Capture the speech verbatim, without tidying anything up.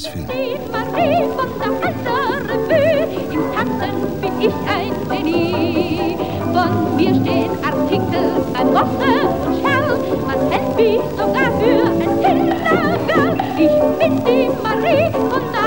Die Marie von der Hansa Revue, im Tanzen bin ich ein Genie. Von mir stehen Artikel beim Rosse und Schall, man hält mich sogar für ein Kindergirl. Ich bin die Marie von der